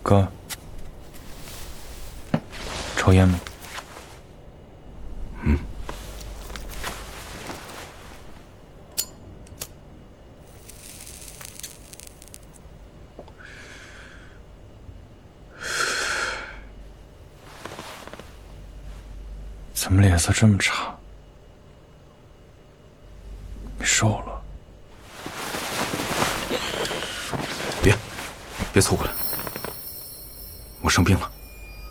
哥，抽烟吗？怎么脸色这么差？你瘦了？ 别凑过来，我生病了。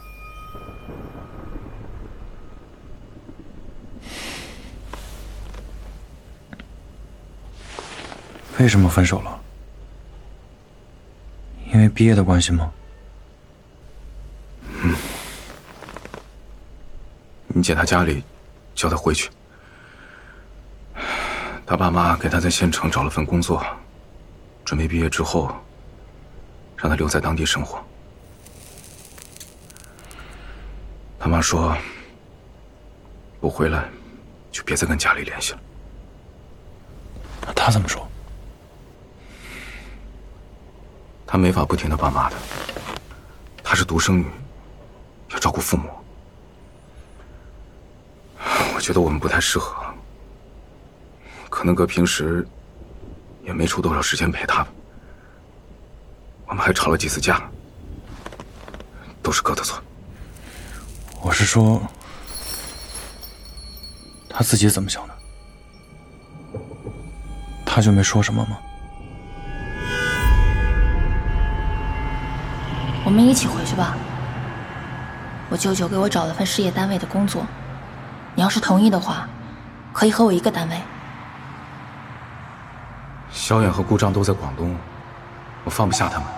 为什么分手了？因为毕业的关系吗？ 你姐她家里叫她回去，她爸妈给她在县城找了份工作，准备毕业之后让她留在当地生活。他妈说，不回来就别再跟家里联系了。 那他怎么说？ 她没法不听她爸妈的，她是独生女，要照顾父母。我觉得我们不太适合，可能哥平时也没出多少时间陪她吧。我们还吵了几次架，都是哥的错。 我是说，他自己怎么想的？他就没说什么吗？ 我们一起回去吧。我舅舅给我找了份事业单位的工作，你要是同意的话，可以和我一个单位。 萧远和顾丈都在广东，我放不下他们。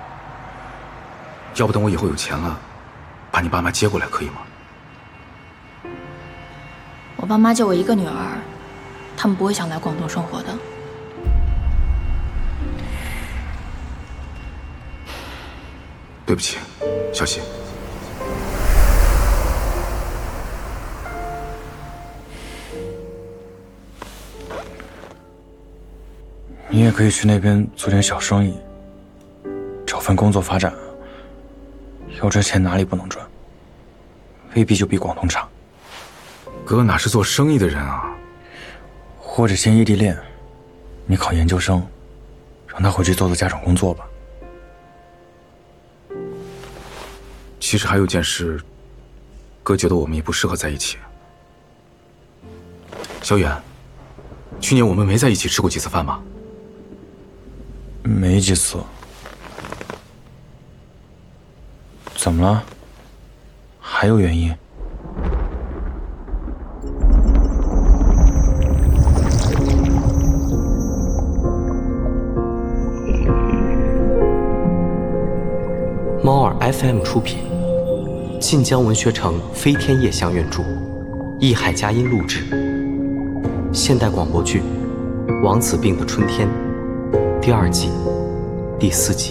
要不等我以后有钱了，把你爸妈接过来，可以吗？ 我爸妈就我一个女儿，他们不会想来广东生活的。 对不起，小希。 你也可以去那边做点小生意，找份工作发展。要这钱哪里不能赚？未必就比广东差。 哥哪是做生意的人啊？ 或者先异地恋，你考研究生，让他回去做家长工作吧。 其实还有件事，哥觉得我们也不适合在一起。小远，去年我们没在一起吃过几次饭吗？ 没几次。怎么了？还有原因？ 猫耳 FM 出品，晋江文学城飞天夜香原著，艺海佳音录制，现代广播剧《王子病的春天》第2季第4集。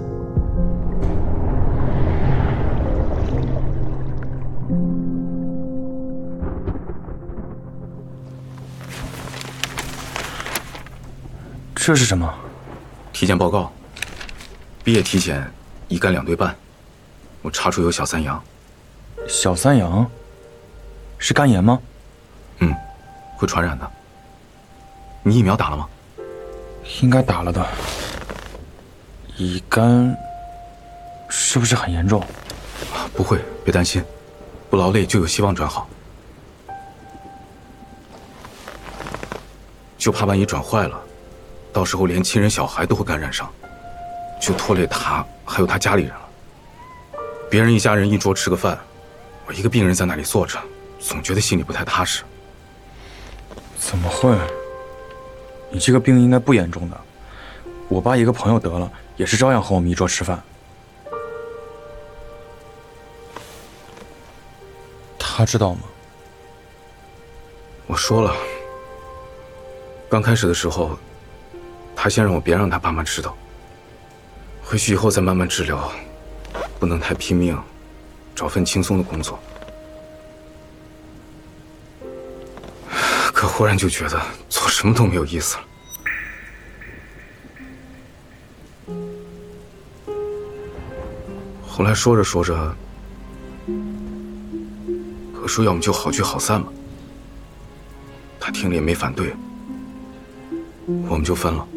这是什么？ 体检报告。毕业体检一肝2对半，我查出有小三阳。 小三阳？是肝炎吗？ 会传染的。你疫苗打了吗？ 应该打了的。乙肝是不是很严重？ 不会，别担心，不劳累就有希望转好。就怕万一转坏了，到时候连亲人小孩都会感染上，就拖累他还有他家里人了。别人一家人一桌吃个饭，我一个病人在那里坐着，总觉得心里不太踏实。 怎么会？你这个病应该不严重的。我爸一个朋友得了，也是照样和我们一桌吃饭。他知道吗？ 我说了，刚开始的时候，他先让我别让他爸妈知道，回去以后再慢慢治疗，不能太拼命，找份轻松的工作。可忽然就觉得做什么都没有意思了。 后来说着说着，何叔要么就好聚好散嘛。他听了也没反对，我们就分了。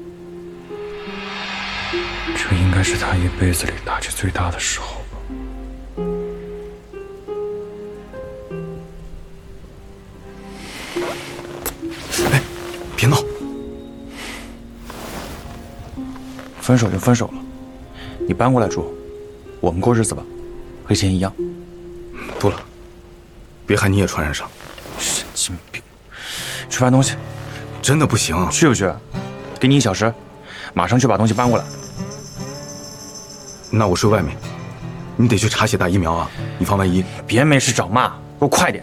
这应该是他一辈子里打击最大的时候吧。 哎，别闹！ 分手就分手了，你搬过来住，我们过日子吧，和以前一样。 不了，别害你也传染上。 神经病！去搬东西。 真的不行。 去不去？给你1小时，马上去把东西搬过来。 那我睡外面，你得去查血打疫苗啊，以防万一。 别没事找骂，给我快点！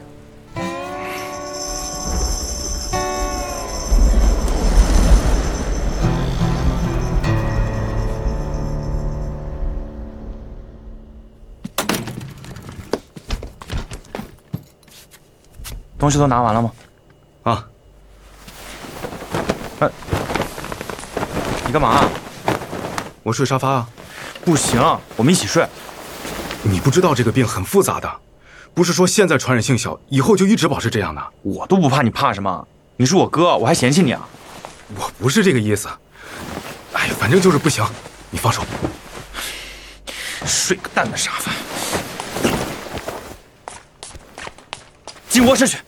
东西都拿完了吗？ 啊。 你干嘛？ 我睡沙发啊。 不行，我们一起睡。 你不知道这个病很复杂的，不是说现在传染性小，以后就一直保持这样的。 我都不怕，你怕什么？你是我哥，我还嫌弃你啊？ 我不是这个意思。哎，反正就是不行，你放手。 睡个蛋的沙发！进卧室去！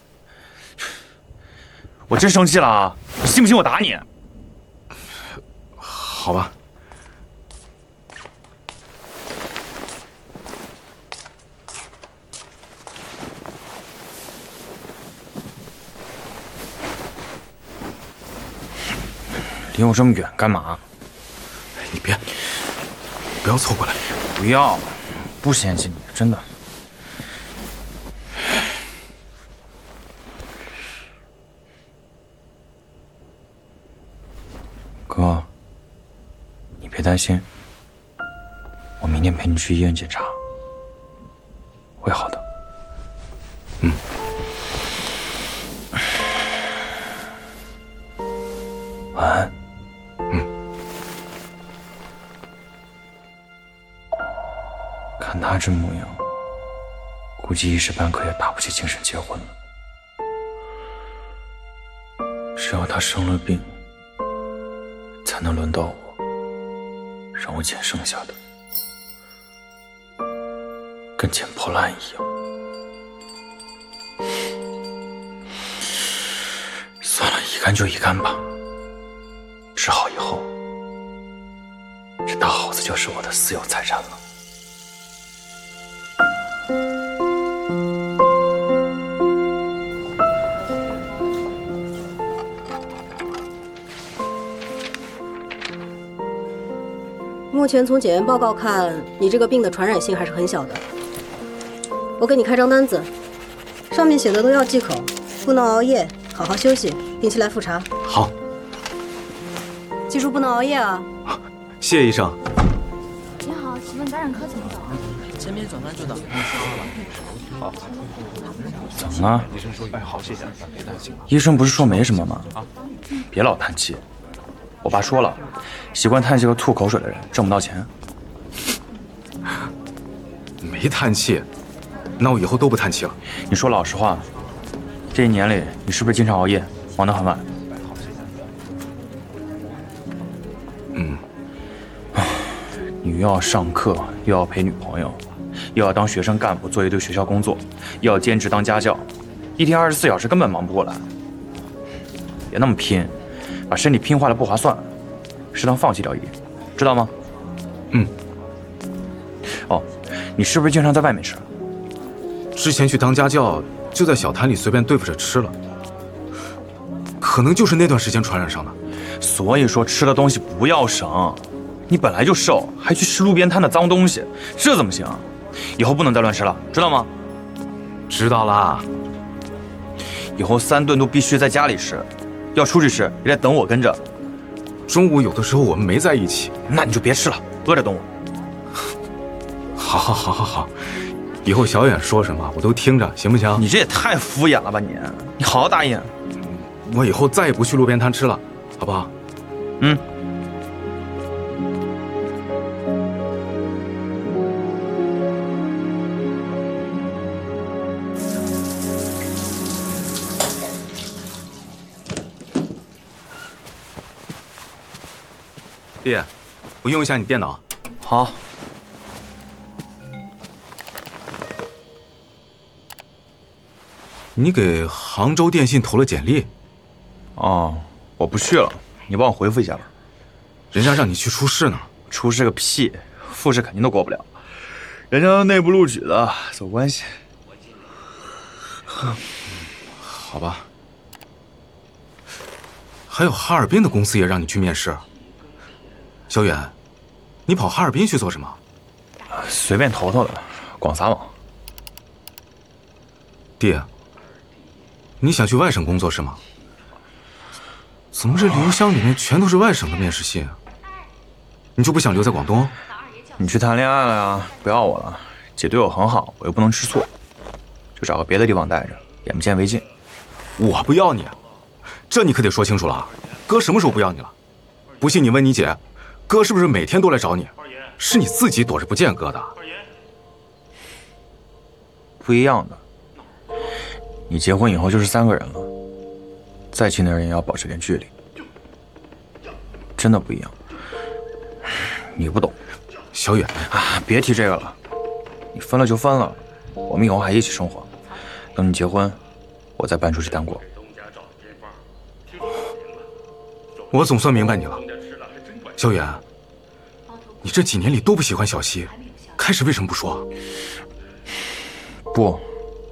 我真生气了啊！你信不信我打你？ 好吧。 离我这么远干嘛？ 你不要凑过来。 不要，不嫌弃你，真的。哥，你别担心，我明天陪你去医院检查，会好的。 嗯。 晚安。看他这模样，估计一时半刻也打不起精神结婚了。只要他生了病，才能轮到我，让我捡剩下的，跟捡破烂一样。算了，一干就一干吧。治好以后，这大耗子就是我的私有财产了。 目前从检验报告看，你这个病的传染性还是很小的。我给你开张单子，上面写的都要忌口，不能熬夜，好好休息，定期来复查。 好。 记住不能熬夜啊！ 谢医生。 你好，请问感染科怎么走啊？ 前面转弯就到。 好。怎么了？医生说：“哎，好，谢谢，别担心。”医生不是说没什么吗？别老叹气。我爸说了，习惯叹气和吐口水的人挣不到钱。 没叹气，那我以后都不叹气了。 你说老实话，这一年里你是不是经常熬夜，忙得很晚？你又要上课，又要陪女朋友，又要当学生干部做一堆学校工作，又要兼职当家教，一天24小时根本忙不过来。别那么拼，把身体拼坏了不划算，适当放弃掉一点，知道吗？哦，你是不是经常在外面吃？ 之前去当家教，就在小摊里随便对付着吃了，可能就是那段时间传染上的。 所以说吃的东西不要省，你本来就瘦，还去吃路边摊的脏东西，这怎么行？以后不能再乱吃了，知道吗？ 知道啦。 以后3顿都必须在家里吃，要出去吃也得等我跟着。 中午有的时候我们没在一起， 那你就别吃了，饿着等我。 好，以后小远说什么我都听着，行不行？ 你这也太敷衍了吧你！你好好答应。 我以后再也不去路边摊吃了，好不好？ 弟，我用一下你电脑。 好。 你给杭州电信投了简历？ 哦，我不去了，你帮我回复一下吧。 人家让你去出试呢。 出试个屁，复试肯定都过不了。人家内部录取的，走关系。 好吧。还有哈尔滨的公司也让你去面试。小远，你跑哈尔滨去做什么？ 随便投投的，广撒网。 弟，你想去外省工作是吗？怎么这邮箱里面全都是外省的面试信啊？你就不想留在广东？ 你去谈恋爱了呀？不要我了，姐对我很好，我又不能吃醋，就找个别的地方待着，眼不见为净。 我不要你，这你可得说清楚了。哥什么时候不要你了？不信你问你姐，哥是不是每天都来找你？是你自己躲着不见哥的。 不一样的，你结婚以后就是3个人了，再亲的人也要保持点距离，真的不一样。你不懂。 小远啊，别提这个了，你分了就分了，我们以后还一起生活。等你结婚，我再搬出去单过。 我总算明白你了，小远，你这几年里都不喜欢小溪，开始为什么不说？ 不，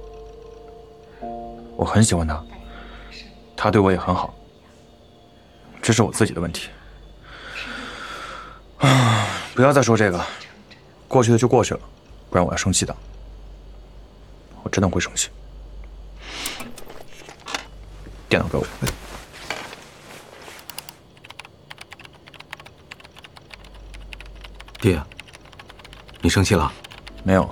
我很喜欢他，他对我也很好，这是我自己的问题。不要再说这个，过去的就过去了，不然我要生气的。我真的会生气。电脑给我。 爹，你生气了？ 没有。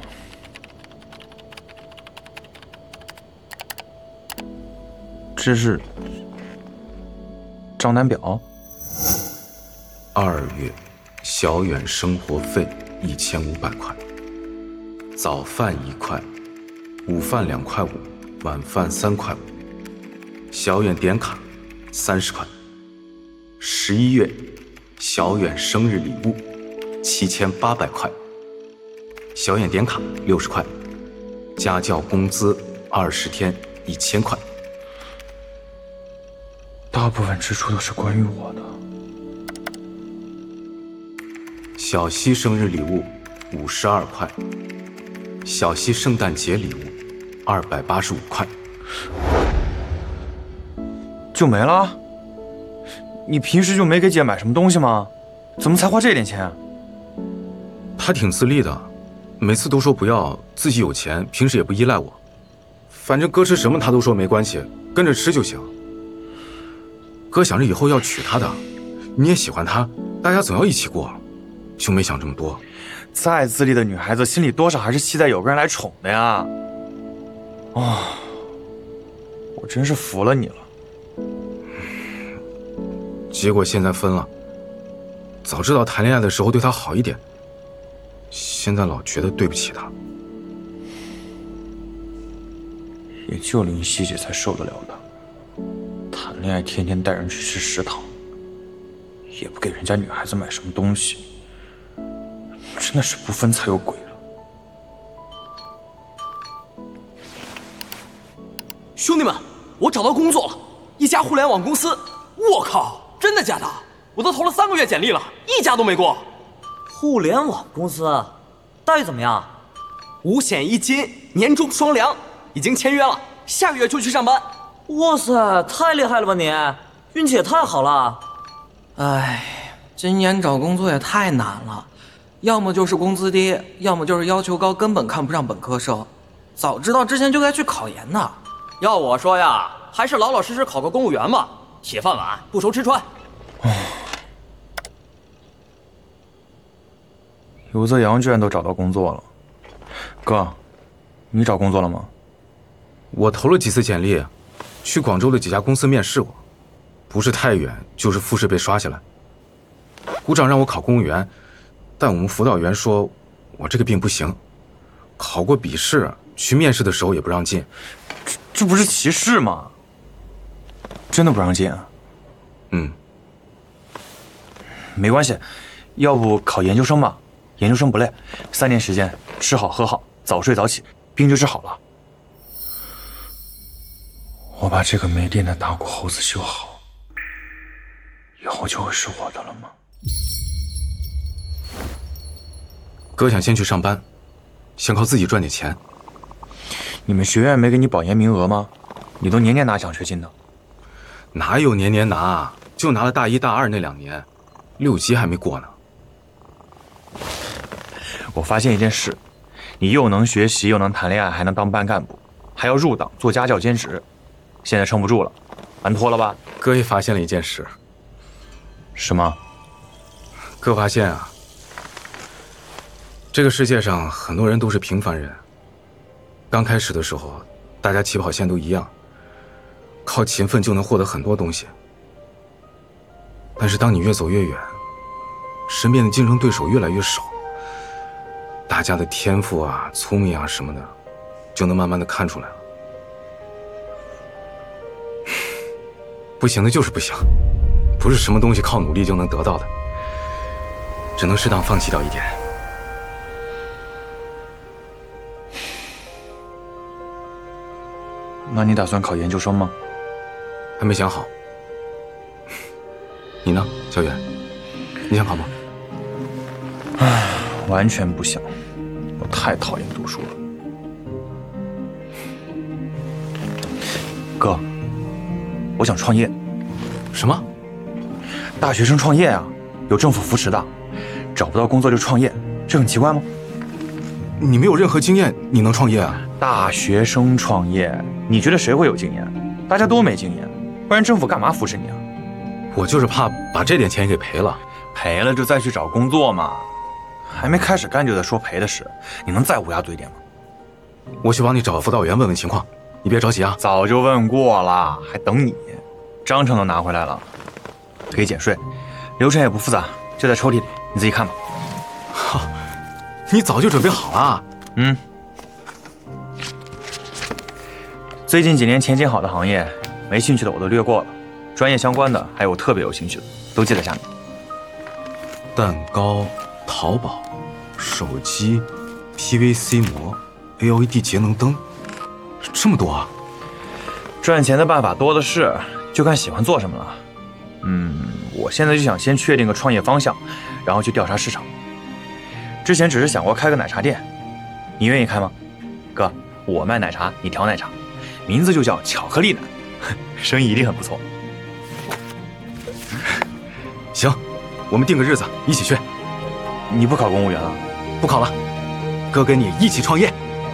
这是账单表。 2月，小远生活费1500块，早饭1块，午饭2块5，晚饭3块5。小远点卡30块。11月，小远生日礼物7800块，小远点卡60块，家教工资20天1000块。 大部分支出都是关于我的。 小溪生日礼物52块，小溪圣诞节礼物285块， 就没了？你平时就没给姐买什么东西吗？怎么才花这点钱？ 他挺自立的，每次都说不要，自己有钱，平时也不依赖我。反正哥吃什么他都说没关系，跟着吃就行。哥想着以后要娶她的，你也喜欢她，大家总要一起过，就没想这么多。 再自立的女孩子，心里多少还是期待有个人来宠的呀。我真是服了你了。 结果现在分了，早知道谈恋爱的时候对她好一点，现在老觉得对不起她。 也就林夕姐才受得了他。谈恋爱天天带人去吃食堂，也不给人家女孩子买什么东西，真的是不分才有鬼了。 兄弟们，我找到工作了，一家互联网公司。我靠，真的假的？我都投了3个月简历了，一家都没过。 互联网公司，待遇怎么样 ？5险1金，年终双粮，已经签约了，下个月就去上班。 哇塞，太厉害了吧你，运气也太好了。 哎，今年找工作也太难了，要么就是工资低，要么就是要求高，根本看不上本科生。早知道之前就该去考研呢。 要我说呀，还是老老实实考个公务员吧，铁饭碗，不愁吃穿。 游泽阳居然都找到工作了，哥，你找工作了吗？ 我投了几次简历，去广州的几家公司面试过，不是太远，就是复试被刷下来。股长让我考公务员，但我们辅导员说我这个病不行，考过笔试，去面试的时候也不让进。 这不是歧视吗？真的不让进啊？ 没关系，要不考研究生吧？研究生不累，3年时间，吃好喝好，早睡早起，病就治好了。我把这个没电的大骨猴子修好，以后就会是我的了吗？ 哥想先去上班，想靠自己赚点钱。 你们学院没给你保研名额吗？你都年年拿奖学金的。 哪有年年拿？就拿了大1、大2那2年，6级还没过呢。 我发现一件事，你又能学习，又能谈恋爱，还能当班干部，还要入党做家教兼职，现在撑不住了，完脱了吧？ 哥也发现了一件事。 什么？ 哥发现啊，这个世界上很多人都是平凡人。刚开始的时候，大家起跑线都一样，靠勤奋就能获得很多东西。但是当你越走越远，身边的竞争对手越来越少，大家的天赋啊、聪明啊什么的，就能慢慢的看出来了。不行的就是不行，不是什么东西靠努力就能得到的，只能适当放弃掉一点。 那你打算考研究生吗？ 还没想好。你呢，小远？你想考吗？ 唉，完全不想，我太讨厌读书了。哥，我想创业。 什么？ 大学生创业啊，有政府扶持的，找不到工作就创业，这很奇怪吗？ 你没有任何经验，你能创业啊？ 大学生创业，你觉得谁会有经验？大家都没经验，不然政府干嘛扶持你啊？ 我就是怕把这点钱给赔了。 赔了就再去找工作嘛，还没开始干就在说赔的事，你能再乌鸦嘴点吗？ 我去帮你找辅导员问问情况，你别着急啊。 早就问过了，还等你。章程都拿回来了，可以减税，流程也不复杂，就在抽屉里，你自己看吧。 好，你早就准备好了。 嗯。最近几年前景好的行业，没兴趣的我都略过了，专业相关的还有我特别有兴趣的，都记在下面。 蛋糕、淘宝、手机、PVC 膜、LED 节能灯，这么多啊！ 赚钱的办法多的是，就看喜欢做什么了。我现在就想先确定个创业方向，然后去调查市场。之前只是想过开个奶茶店，你愿意开吗？哥，我卖奶茶，你调奶茶，名字就叫巧克力奶，生意一定很不错。 行，我们定个日子一起去。 你不考公务员了？ 不考了，哥跟你一起创业。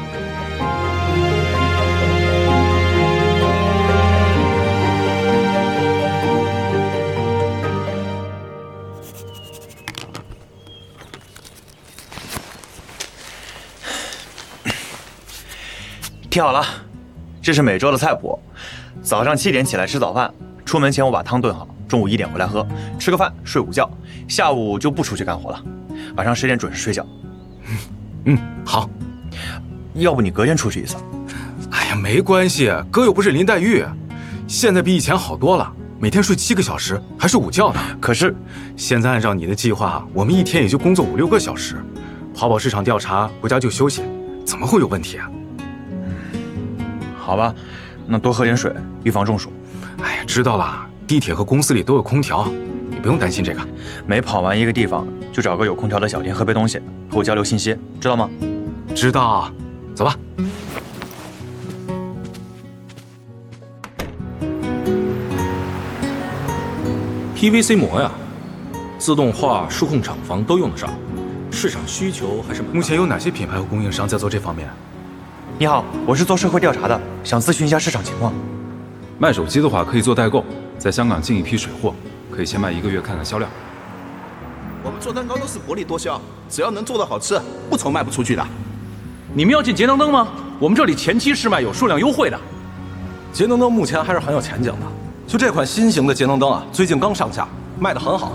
贴好了，这是每周的菜谱。早上7点起来吃早饭，出门前我把汤炖好，中午1点回来喝，吃个饭睡午觉，下午就不出去干活了，晚上10点准时睡觉。 好。 要不你隔天出去一次？ 哎呀，没关系，哥又不是林黛玉，现在比以前好多了，每天睡7个小时，还睡午觉呢。 可是现在按照你的计划，我们一天也就工作5、6个小时，跑市场调查，回家就休息，怎么会有问题啊？ 好吧，那多喝点水，预防中暑。 哎呀，知道了，地铁和公司里都有空调，你不用担心这个。 每跑完一个地方，就找个有空调的小店喝杯东西，和我交流信息，知道吗？ 知道，走吧。 PVC 膜呀，自动化数控厂房都用得上，市场需求还是目前有哪些品牌和供应商在做这方面？ 你好，我是做社会调查的，想咨询一下市场情况。 卖手机的话可以做代购，在香港进一批水货，可以先卖1个月看看销量。 我们做蛋糕都是薄利多销，只要能做得好吃，不愁卖不出去的。 你们要进节能灯吗？我们这里前期试卖有数量优惠的。 节能灯目前还是很有前景的，就这款新型的节能灯啊，最近刚上架，卖得很好。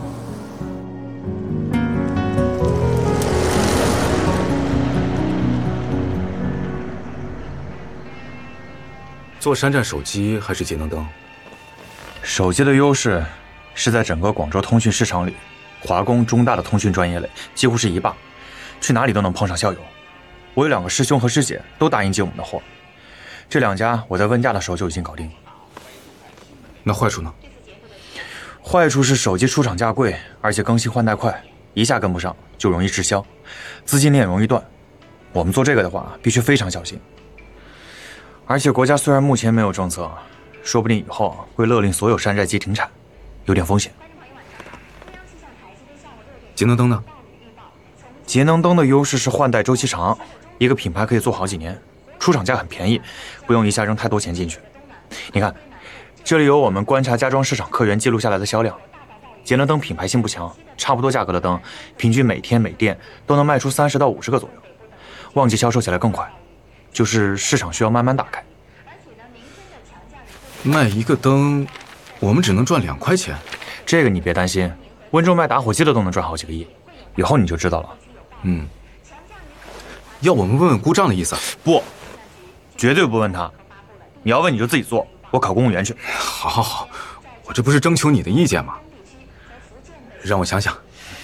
做山寨手机还是节能灯？ 手机的优势是在整个广州通讯市场里华工、中大的通讯专业类几乎是一霸，去哪里都能碰上校友。我有2个师兄和师姐都答应接我们的货，这2家我在问价的时候就已经搞定了。 那坏处呢？ 坏处是手机出厂价贵，而且更新换代快，一下跟不上就容易滞销，资金链容易断。我们做这个的话，必须非常小心。而且国家虽然目前没有政策，说不定以后会勒令所有山寨机停产，有点风险。 节能灯呢？ 节能灯的优势是换代周期长，一个品牌可以做好几年，出厂价很便宜，不用一下扔太多钱进去。你看，这里有我们观察家装市场客源记录下来的销量。节能灯品牌性不强，差不多价格的灯，平均每天每店都能卖出30到50个左右，旺季销售起来更快，就是市场需要慢慢打开。 卖一个灯，我们只能赚2块钱。 这个你别担心，温州卖打火机的都能赚好几个亿，以后你就知道了。 要我们问问顾账的意思？ 不，绝对不问他。你要问你就自己做，我考公务员去。 好，我这不是征求你的意见吗？让我想想。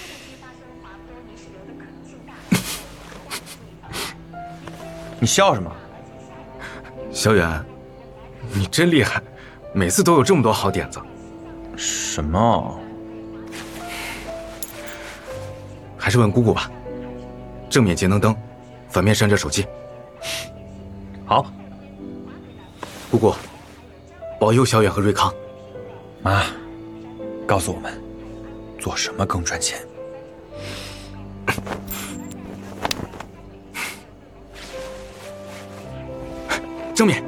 你笑什么？ 小远，你真厉害，每次都有这么多好点子。 什么？ 还是问姑姑吧。正面节能灯，反面闪着手机。 好。 姑姑，保佑小远和瑞康。 妈，告诉我们，做什么更赚钱？ 正面。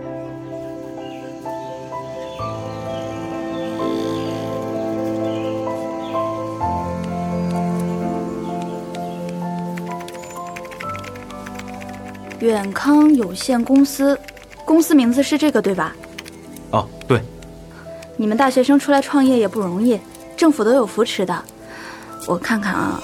远康有限公司，公司名字是这个对吧？ 哦，对。 你们大学生出来创业也不容易，政府都有扶持的。我看看啊，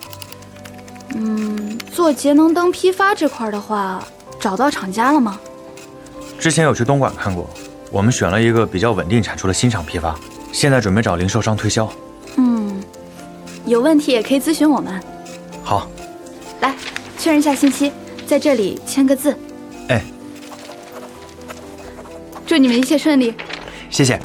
做节能灯批发这块的话，找到厂家了吗？ 之前有去东莞看过，我们选了一个比较稳定产出的新厂批发，现在准备找零售商推销。 有问题也可以咨询我们。 好， 来确认一下信息，在这里签个字。 哎， 祝你们一切顺利。 谢谢。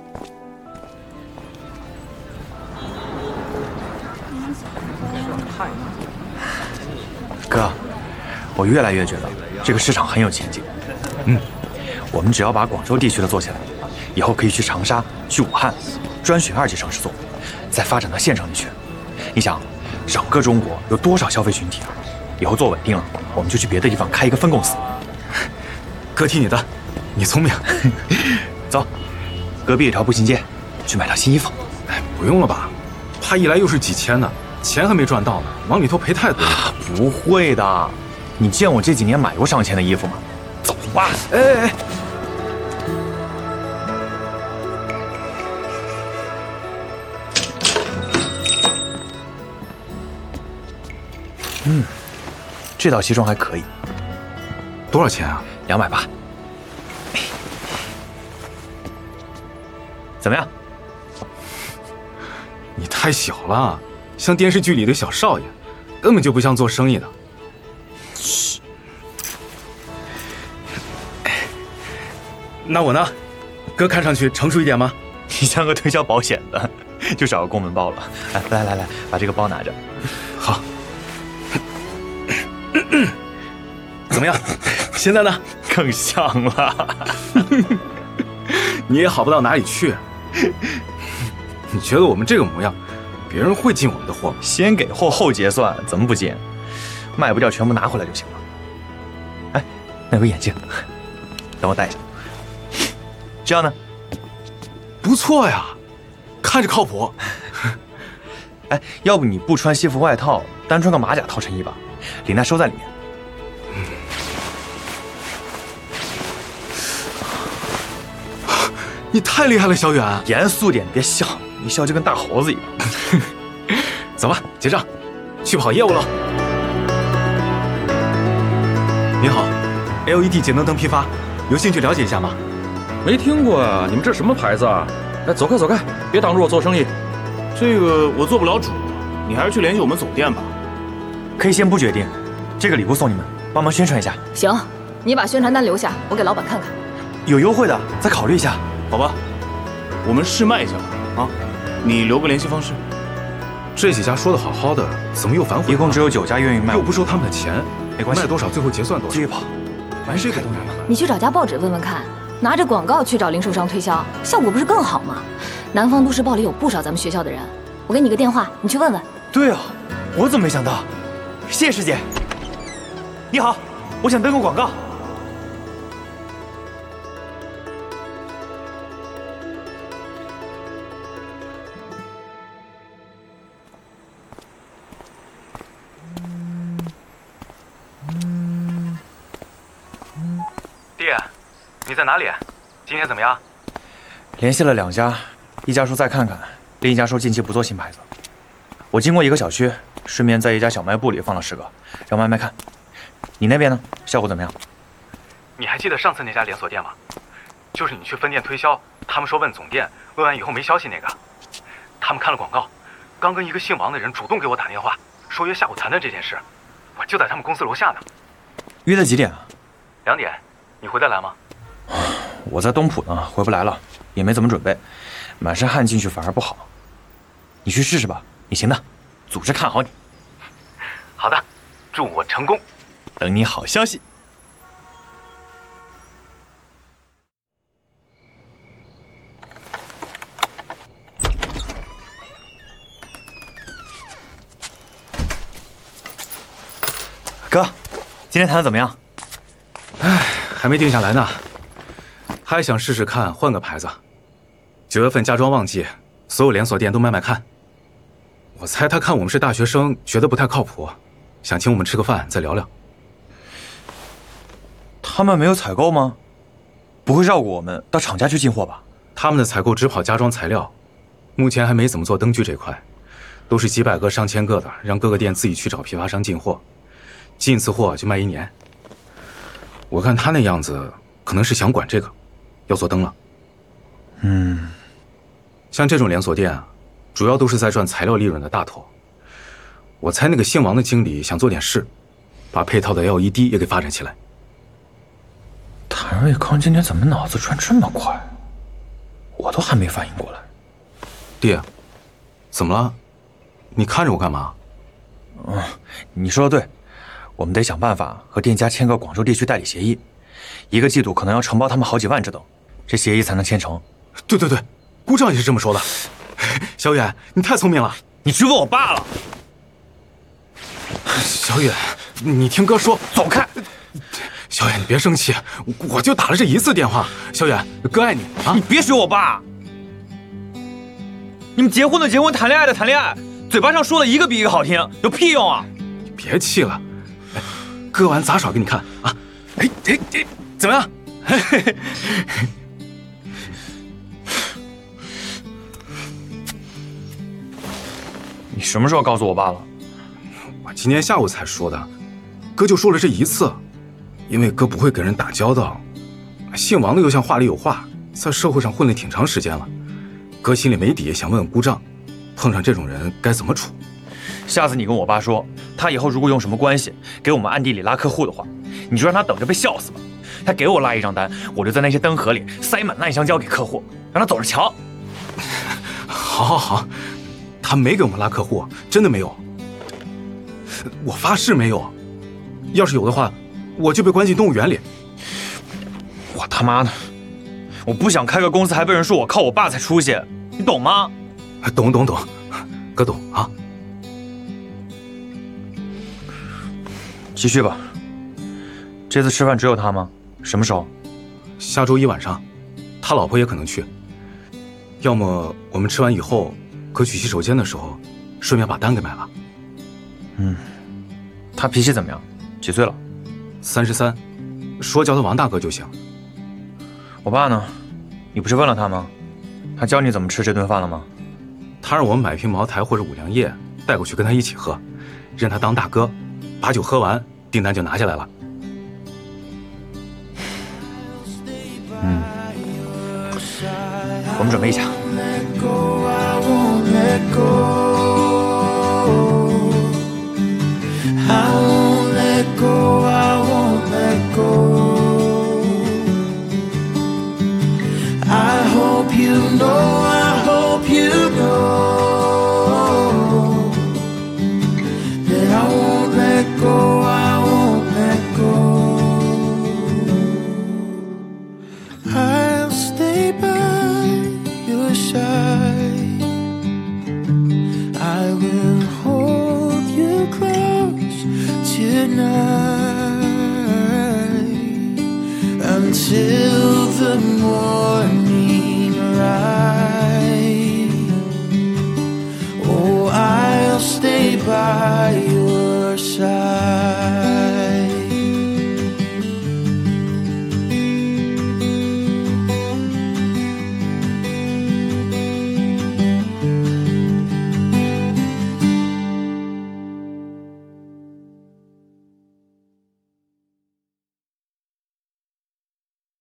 哥，我越来越觉得这个市场很有前景。我们只要把广州地区的做起来，以后可以去长沙、去武汉，专选2级城市做，再发展到县城里去。你想，整个中国有多少消费群体啊？以后做稳定了，我们就去别的地方开一个分公司。 哥听你的，你聪明。 走，隔壁有条步行街，去买套新衣服。 不用了吧？怕一来又是几千呢，钱还没赚到呢，往里头赔太多了。 不会的，你见我这几年买过上千的衣服吗？走吧。哎。这套西装还可以。 多少钱啊 ？280。怎么样？ 你太小了，像电视剧里的小少爷，根本就不像做生意的。嘘。那我呢？哥看上去成熟一点吗？ 你像个推销保险的，就找个公文包了。来，把这个包拿着。 好。怎么样？现在呢？ 更像了。 你也好不到哪里去。你觉得我们这个模样，别人会进我们的货吗？ 先给货后结算，怎么不进？卖不掉全部拿回来就行了。哎，那有个眼镜，等我戴上。这样呢？ 不错呀，看着靠谱。 哎，要不你不穿西服外套，单穿个马甲套衬衣吧，领带收在里面。 你太厉害了，小远！ 严肃点，别笑，一笑就跟大猴子一样。 走吧，结账，去跑业务了。您好 ，LED 节能灯批发，有兴趣了解一下吗？ 没听过啊，你们这什么牌子啊？哎，走开，别挡着我做生意。 这个我做不了主，你还是去联系我们总店吧。 可以先不决定，这个礼物送你们，帮忙宣传一下。 行，你把宣传单留下，我给老板看看。 有优惠的，再考虑一下。 好吧，我们试卖一下吧。啊，你留个联系方式。 这几家说的好好的，怎么又反悔了？ 一共只有9家愿意卖， 又不收他们的钱， 没关系， 卖多少最后结算多少。 继续跑， 反正这个都难。 你去找家报纸问问看，拿着广告去找零售商推销，效果不是更好吗？南方都市报里有不少咱们学校的人，我给你个电话，你去问问。 对啊，我怎么没想到？谢谢师姐。你好，我想登个广告。 弟，你在哪里？今天怎么样？ 联系了2家，一家说再看看，另一家说近期不做新牌子。我经过一个小区，顺便在一家小卖部里放了10个，让卖卖看。你那边呢？效果怎么样？ 你还记得上次那家连锁店吗？就是你去分店推销，他们说问总店，问完以后没消息那个。他们看了广告，刚跟一个姓王的人主动给我打电话，说约下午谈谈这件事。我就在他们公司楼下呢。 约的几点啊 2点，你回得来吗？ 我在东浦呢，回不来了，也没怎么准备，满身汗进去反而不好。你去试试吧，你行的，组织看好你。 好的，祝我成功， 等你好消息。哥，今天谈的怎么样？ 唉，还没定下来呢，还想试试看换个牌子。9月份家装旺季，所有连锁店都卖卖看。我猜他看我们是大学生，觉得不太靠谱，想请我们吃个饭再聊聊。 他们没有采购吗？不会绕过我们到厂家去进货吧？ 他们的采购只跑家装材料，目前还没怎么做灯具这块，都是几百个、上千个的，让各个店自己去找批发商进货，进一次货就卖1年。我看他那样子，可能是想管这个，要做灯了。像这种连锁店啊，主要都是在赚材料利润的大头。我猜那个姓王的经理想做点事，把配套的 LED 也给发展起来。 谭瑞康今天怎么脑子转这么快？我都还没反应过来。 爹，怎么了？你看着我干嘛？ 你说的对，我们得想办法和店家签个广州地区代理协议，1个季度可能要承包他们好几万只灯，这协议才能签成。 对对对，姑丈也是这么说的。小远，你太聪明了， 你去问我爸了。 小远，你听哥说， 走开。 小远，你别生气，我就打了这1次电话。小远，哥爱你啊！ 你别学我爸。你们结婚的结婚，谈恋爱的谈恋爱，嘴巴上说的一个比一个好听，有屁用啊！ 你别气了，割完杂耍给你看啊！怎么样？ 你什么时候告诉我爸了？ 我今天下午才说的，哥就说了这1次，因为哥不会跟人打交道，姓王的又像话里有话，在社会上混了挺长时间了，哥心里没底，想问问姑丈，碰上这种人该怎么处。 下次你跟我爸说，他以后如果用什么关系给我们暗地里拉客户的话，你就让他等着被笑死吧。他给我拉一张单，我就在那些灯盒里塞满烂香蕉给客户，让他走着瞧。 好好好，他没给我们拉客户，真的没有。我发誓没有，要是有的话，我就被关进动物园里。 我他妈的，我不想开个公司还被人说我靠我爸才出息，你懂吗？ 懂，哥懂啊。 继续吧。这次吃饭只有他吗？什么时候？ 下周1晚上，他老婆也可能去。要么我们吃完以后，哥去洗手间的时候，顺便把单给买了。 他脾气怎么样？几岁了 ？33，说叫他王大哥就行。 我爸呢？你不是问了他吗？他教你怎么吃这顿饭了吗？ 他让我们买瓶茅台或者五粮液带过去跟他一起喝，认他当大哥，把酒喝完，订单就拿下来了。 我们准备一下。 let go. I won't let go, I won't let go. I hope you know, I hope you know that I won't let go, I won't let go. I'll stay by your side. I will hold you close tonight until the morning rise. Oh, I'll stay by